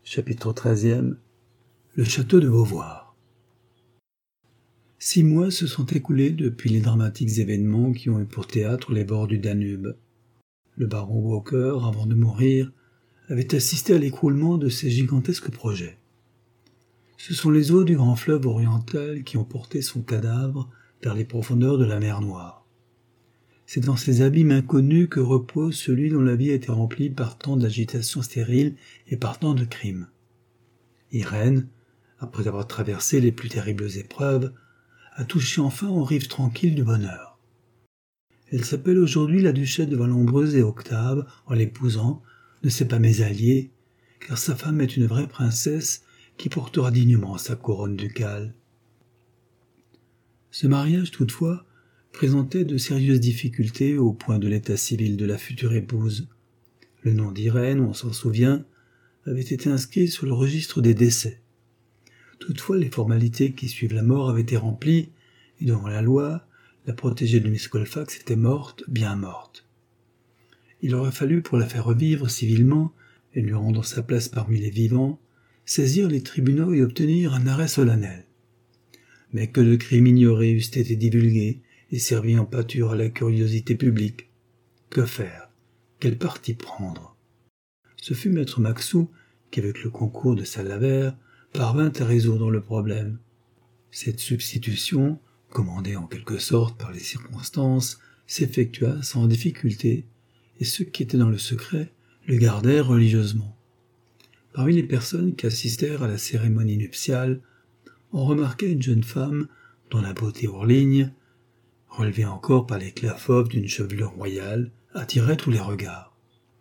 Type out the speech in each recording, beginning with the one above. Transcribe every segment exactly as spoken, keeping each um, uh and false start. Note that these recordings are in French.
Chapitre treizième. Le château de Beauvoir. Six mois se sont écoulés depuis les dramatiques événements qui ont eu pour théâtre les bords du Danube. Le baron Walker, avant de mourir, avait assisté à l'écroulement de ces gigantesques projets. Ce sont les eaux du grand fleuve oriental qui ont porté son cadavre vers les profondeurs de la mer Noire. C'est dans ces abîmes inconnus que repose celui dont la vie a été remplie par tant d'agitations stériles et par tant de crimes. Irène, après avoir traversé les plus terribles épreuves, a touché enfin aux rives tranquilles du bonheur. Elle s'appelle aujourd'hui la duchesse de Vallombreuse et Octave, en l'épousant, ne s'est pas mésalliée, car sa femme est une vraie princesse qui portera dignement sa couronne ducale. Ce mariage, toutefois, présentait de sérieuses difficultés au point de l'état civil de la future épouse. Le nom d'Irène, on s'en souvient, avait été inscrit sur le registre des décès. Toutefois, les formalités qui suivent la mort avaient été remplies, et devant la loi, la protégée de Miss Colfax était morte, bien morte. Il aurait fallu, pour la faire revivre civilement, et lui rendre sa place parmi les vivants, saisir les tribunaux et obtenir un arrêt solennel. Mais que de crimes ignorés eussent été divulgués et servi en pâture à la curiosité publique. Que faire? Quel parti prendre? Ce fut maître Maxou qui, avec le concours de Sallavert, parvint à résoudre le problème. Cette substitution, commandée en quelque sorte par les circonstances, s'effectua sans difficulté, et ceux qui étaient dans le secret le gardèrent religieusement. Parmi les personnes qui assistèrent à la cérémonie nuptiale, on remarquait une jeune femme dont la beauté ourligne, relevée encore par l'éclat fauve d'une chevelure royale, attirait tous les regards.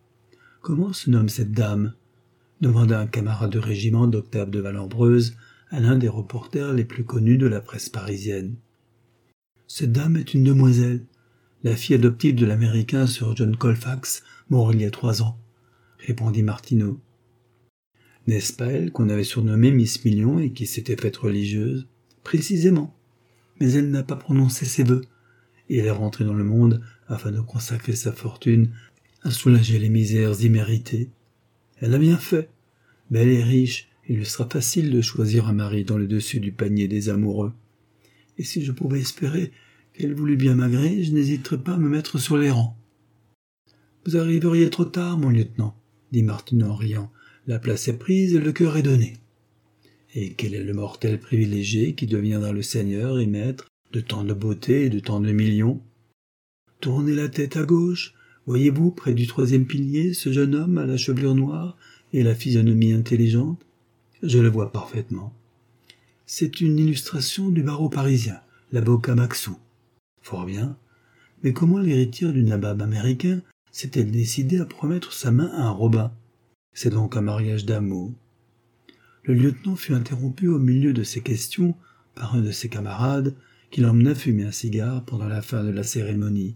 « Comment se nomme cette dame ?» demanda un camarade de régiment d'Octave de Vallombreuse à l'un des reporters les plus connus de la presse parisienne. « Cette dame est une demoiselle, la fille adoptive de l'Américain Sir John Colfax, mort il y a trois ans, » répondit Martineau. « N'est-ce pas elle qu'on avait surnommée Miss Million et qui s'était faite religieuse ?»« Précisément. Mais elle n'a pas prononcé ses vœux, et elle est rentrée dans le monde afin de consacrer sa fortune à soulager les misères imméritées. Elle a bien fait. Belle et riche, il lui sera facile de choisir un mari dans le dessus du panier des amoureux. Et si je pouvais espérer qu'elle voulût bien m'agréer, je n'hésiterais pas à me mettre sur les rangs. »« Vous arriveriez trop tard, mon lieutenant, » dit Martineau en riant. « La place est prise et le cœur est donné. » « Et quel est le mortel privilégié qui deviendra le seigneur et maître de tant de beauté et de tant de millions? Tournez la tête à gauche, voyez-vous près du troisième pilier ce jeune homme à la chevelure noire et la physionomie intelligente? Je le vois parfaitement. C'est une illustration du barreau parisien, l'avocat Maxou. Fort bien. Mais comment l'héritière du nabab américain s'est-elle décidée à promettre sa main à un Robin? C'est donc un mariage d'amour. Le lieutenant fut interrompu au milieu de ces questions par un de ses camarades qui l'emmena fumer un cigare pendant la fin de la cérémonie.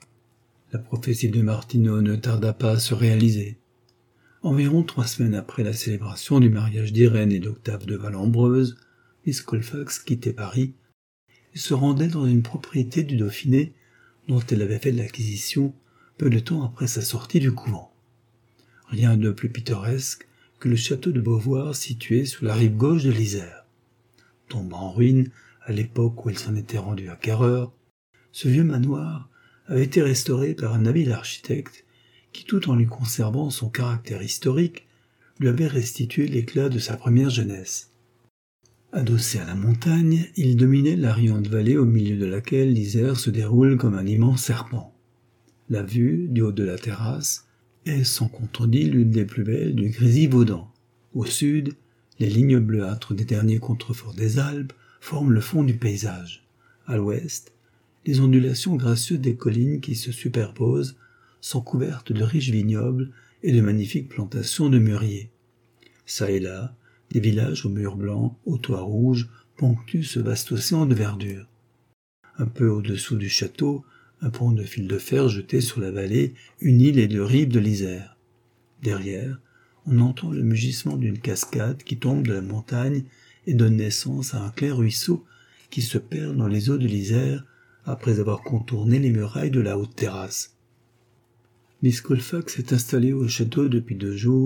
La prophétie de Martineau ne tarda pas à se réaliser. Environ trois semaines après la célébration du mariage d'Irène et d'Octave de Vallombreuse, Miss Colfax quittait Paris et se rendait dans une propriété du Dauphiné dont elle avait fait l'acquisition peu de temps après sa sortie du couvent. Rien de plus pittoresque que le château de Beauvoir situé sur la rive gauche de l'Isère. Tombant en ruine à l'époque où il s'en était rendu acquéreur, ce vieux manoir avait été restauré par un habile architecte qui, tout en lui conservant son caractère historique, lui avait restitué l'éclat de sa première jeunesse. Adossé à la montagne, il dominait la riante vallée au milieu de laquelle l'Isère se déroule comme un immense serpent. La vue, du haut de la terrasse, est sans contredit l'une des plus belles du Grésivaudan. Au sud, les lignes bleuâtres des derniers contreforts des Alpes forment le fond du paysage. À l'ouest, les ondulations gracieuses des collines qui se superposent sont couvertes de riches vignobles et de magnifiques plantations de mûriers. Ça et là, des villages aux murs blancs, aux toits rouges, ponctuent ce vaste océan de verdure. Un peu au-dessous du château, un pont de fil de fer jeté sur la vallée unit les deux rives de l'Isère. Derrière, on entend le mugissement d'une cascade qui tombe de la montagne et donne naissance à un clair ruisseau qui se perd dans les eaux de l'Isère après avoir contourné les murailles de la haute terrasse. Miss Colfax est installée au château depuis deux jours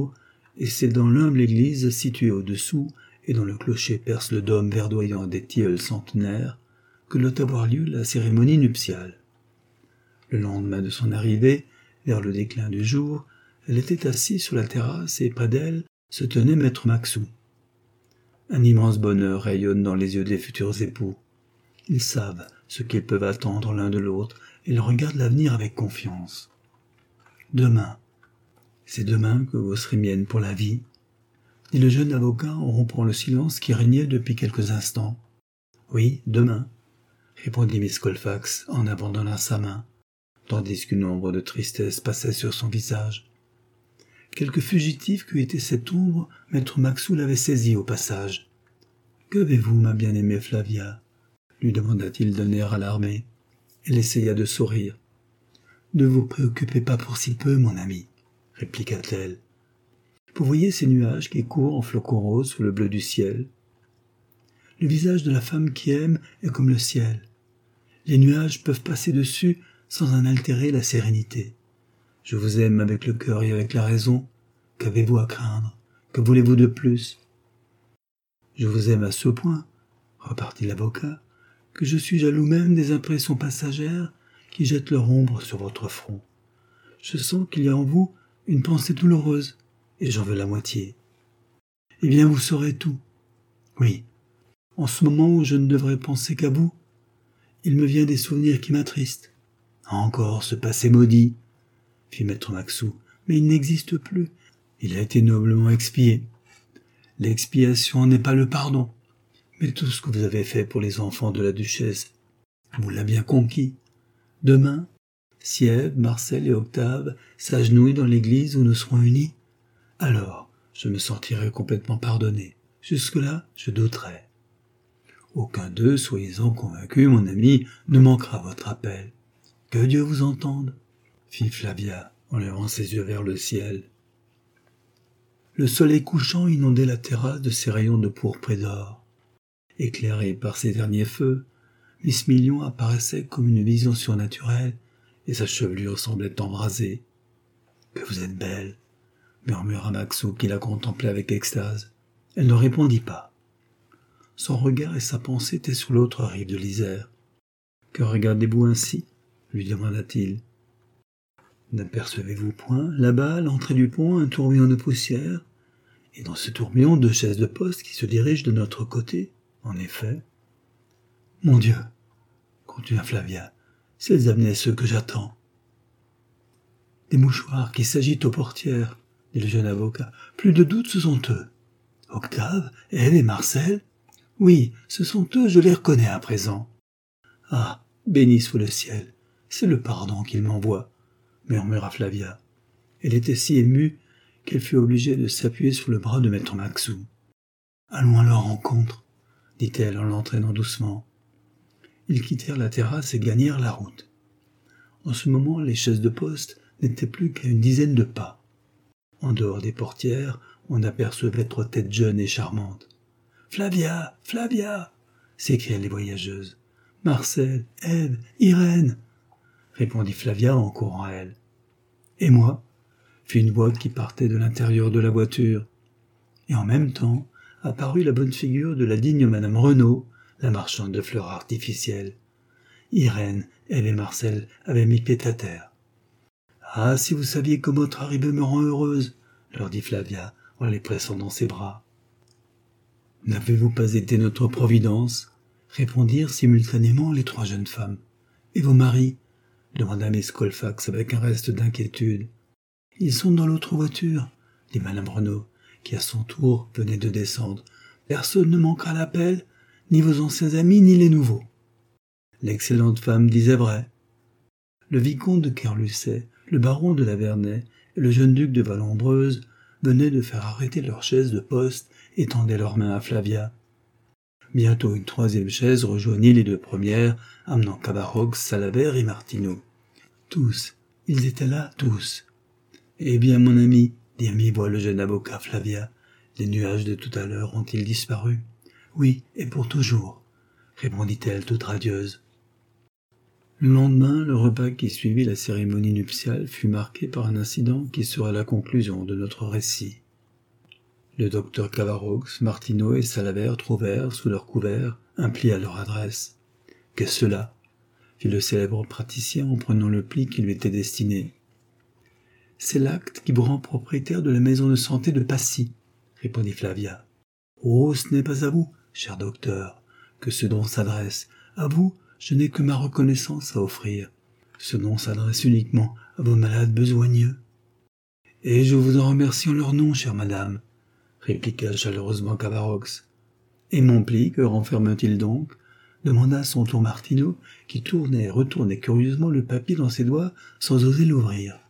et c'est dans l'humble église située au-dessous et dont le clocher perce le dôme verdoyant des tilleuls centenaires que doit avoir lieu la cérémonie nuptiale. Le lendemain de son arrivée, vers le déclin du jour, elle était assise sur la terrasse et près d'elle se tenait maître Maxou. Un immense bonheur rayonne dans les yeux des futurs époux. Ils savent ce qu'ils peuvent attendre l'un de l'autre et ils regardent l'avenir avec confiance. Demain, c'est demain que vous serez mienne pour la vie, dit le jeune avocat en rompant le silence qui régnait depuis quelques instants. Oui, demain, répondit Miss Colfax en abandonnant sa main, tandis qu'une ombre de tristesse passait sur son visage. Quelque fugitif qu'eût été cette ombre, maître Maxou l'avait saisie au passage. « Qu'avez-vous, ma bien-aimée Flavia ?» lui demanda-t-il d'un air alarmé. Elle essaya de sourire. « Ne vous préoccupez pas pour si peu, mon ami, » répliqua-t-elle. « Vous voyez ces nuages qui courent en flocons roses sous le bleu du ciel ? Le visage de la femme qui aime est comme le ciel. Les nuages peuvent passer dessus sans en altérer la sérénité. Je vous aime avec le cœur et avec la raison. Qu'avez-vous à craindre? Que voulez-vous de plus? Je vous aime à ce point, repartit l'avocat, que je suis jaloux même des impressions passagères qui jettent leur ombre sur votre front. Je sens qu'il y a en vous une pensée douloureuse, et j'en veux la moitié. Eh bien, vous saurez tout. Oui, en ce moment où je ne devrais penser qu'à vous, il me vient des souvenirs qui m'attristent. Encore ce passé maudit, fit maître Maxou, mais il n'existe plus. Il a été noblement expié. L'expiation n'est pas le pardon, mais tout ce que vous avez fait pour les enfants de la duchesse, vous l'avez bien conquis. Demain, si Ève, Marcel et Octave s'agenouillent dans l'église où nous serons unis, alors je me sentirai complètement pardonné. Jusque-là, je douterai. Aucun d'eux, soyez-en convaincu, mon ami, ne manquera à votre appel. Que Dieu vous entende, fit Flavia en levant ses yeux vers le ciel. Le soleil couchant inondait la terrasse de ses rayons de pourpre et d'or. Éclairée par ces derniers feux, Miss Million apparaissait comme une vision surnaturelle et sa chevelure semblait embrasée. « Que vous êtes belle !» murmura Maxou qui la contemplait avec extase. Elle ne répondit pas. Son regard et sa pensée étaient sur l'autre rive de l'Isère. « Que regardez-vous ainsi ?» lui demanda-t-il. « N'apercevez-vous point, là-bas, à l'entrée du pont, un tourbillon de poussière, et dans ce tourbillon, deux chaises de poste qui se dirigent de notre côté, en effet. »« Mon Dieu !» continua Flavia, « si elles amenaient ceux que j'attends. »« Des mouchoirs qui s'agitent aux portières, » dit le jeune avocat. « Plus de doute, ce sont eux. Octave, Ève et Marcel ? Oui, ce sont eux, je les reconnais à présent. Ah, béni soit le ciel, c'est le pardon qu'il m'envoie, » murmura Flavia. Elle était si émue qu'elle fut obligée de s'appuyer sur le bras de maître Maxou. « Allons à leur rencontre, » dit-elle en l'entraînant doucement. Ils quittèrent la terrasse et gagnèrent la route. En ce moment, les chaises de poste n'étaient plus qu'à une dizaine de pas. En dehors des portières, on apercevait trois têtes jeunes et charmantes. « Flavia, Flavia !» s'écriaient les voyageuses. « Marcel, Ève, Irène !» répondit Flavia en courant à elle. « Et moi ?» fit une voix qui partait de l'intérieur de la voiture. Et en même temps apparut la bonne figure de la digne madame Renaud, la marchande de fleurs artificielles. Irène, Ève et Marcel avaient mis pied à terre. « Ah, si vous saviez comme votre arrivée me rend heureuse !» leur dit Flavia en les pressant dans ses bras. « N'avez-vous pas été notre providence ?» répondirent simultanément les trois jeunes femmes. « Et vos maris ?» demanda Miss Colfax avec un reste d'inquiétude. « Ils sont dans l'autre voiture, » dit madame Renaud, qui à son tour venait de descendre. « Personne ne manquera à l'appel, ni vos anciens amis, ni les nouveaux. » L'excellente femme disait vrai. Le vicomte de Kerlusset, le baron de la Vernay et le jeune duc de Vallombreuse venaient de faire arrêter leurs chaises de poste et tendaient leurs mains à Flavia. Bientôt une troisième chaise rejoignit les deux premières, amenant Cabarrux, Salabert et Martineau. Tous, ils étaient là, tous. « Eh bien, mon ami, dit à mi-voix le jeune avocat Flavia, les nuages de tout à l'heure ont-ils disparu ?»« Oui, et pour toujours, » répondit-elle toute radieuse. Le lendemain, le repas qui suivit la cérémonie nuptiale fut marqué par un incident qui sera la conclusion de notre récit. Le docteur Cavarox, Martineau et Salabert trouvèrent, sous leur couvert, un pli à leur adresse. « Qu'est-ce cela ?» fit le célèbre praticien en prenant le pli qui lui était destiné. « C'est l'acte qui vous rend propriétaire de la maison de santé de Passy, » répondit Flavia. « Oh, ce n'est pas à vous, cher docteur, que ce don s'adresse. À vous, je n'ai que ma reconnaissance à offrir. Ce don s'adresse uniquement à vos malades besogneux. »« Et je vous en remercie en leur nom, chère madame, » répliqua chaleureusement Cavarox. « Et mon pli, que renferme-t-il donc ?» demanda à son tour Martineau, qui tournait et retournait curieusement le papier dans ses doigts sans oser l'ouvrir.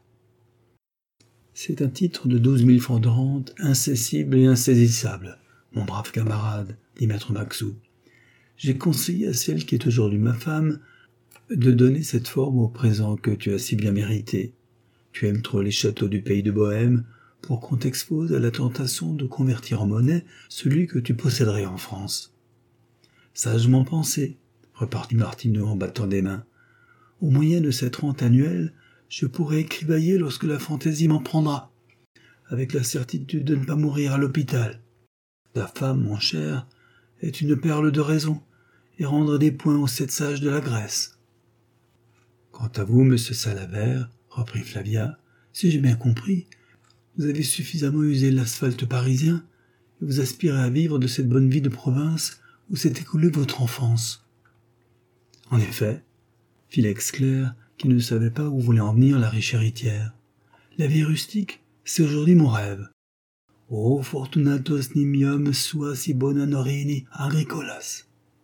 « C'est un titre de douze mille francs de rente, incessible et insaisissable, mon brave camarade, dit maître Maxou. J'ai conseillé à celle qui est aujourd'hui ma femme de donner cette forme au présent que tu as si bien mérité. Tu aimes trop les châteaux du pays de Bohême pour qu'on t'expose à la tentation de convertir en monnaie celui que tu posséderais en France. » Sagement pensé, repartit Martineau en battant des mains. Au moyen de cette rente annuelle, je pourrai écrivailler lorsque la fantaisie m'en prendra, avec la certitude de ne pas mourir à l'hôpital. Ta femme, mon cher, est une perle de raison, et rendre des points aux sept sages de la Grèce. Quant à vous, monsieur Salabert, reprit Flavia, si j'ai bien compris, vous avez suffisamment usé l'asphalte parisien, et vous aspirez à vivre de cette bonne vie de province où s'est écoulée votre enfance. En effet, fit l'ex-clerc, qui ne savait pas où voulait en venir la riche héritière. La vie rustique, c'est aujourd'hui mon rêve. O fortunatos nimium sua si bona norini agricolas.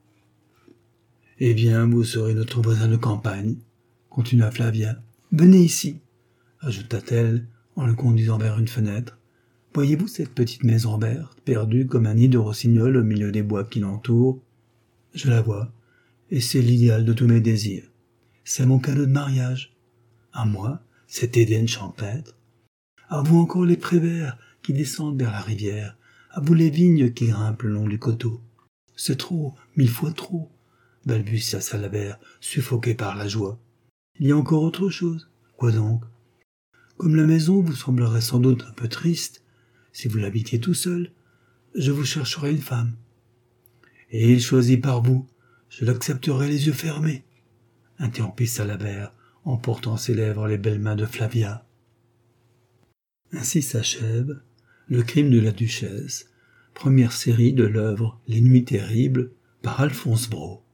Eh bien, vous serez notre voisin de campagne, continua Flavia. Venez ici, ajouta-t-elle en le conduisant vers une fenêtre. Voyez-vous cette petite maison verte, perdue comme un nid de rossignol au milieu des bois qui l'entourent? Je la vois, et c'est l'idéal de tous mes désirs. C'est mon cadeau de mariage. À moi, cet Éden champêtre. À vous encore les prés verts qui descendent vers la rivière. À vous les vignes qui grimpent le long du coteau. C'est trop, mille fois trop, balbutia Salabert, suffoqué par la joie. Il y a encore autre chose. Quoi donc? Comme la maison vous semblerait sans doute un peu triste, si vous l'habitiez tout seul, je vous chercherai une femme. Et il choisit par vous, je l'accepterai les yeux fermés, interrompit Salabert, en portant ses lèvres les belles mains de Flavia. Ainsi s'achève Le crime de la duchesse, première série de l'œuvre Les Nuits terribles par Alphonse Brault.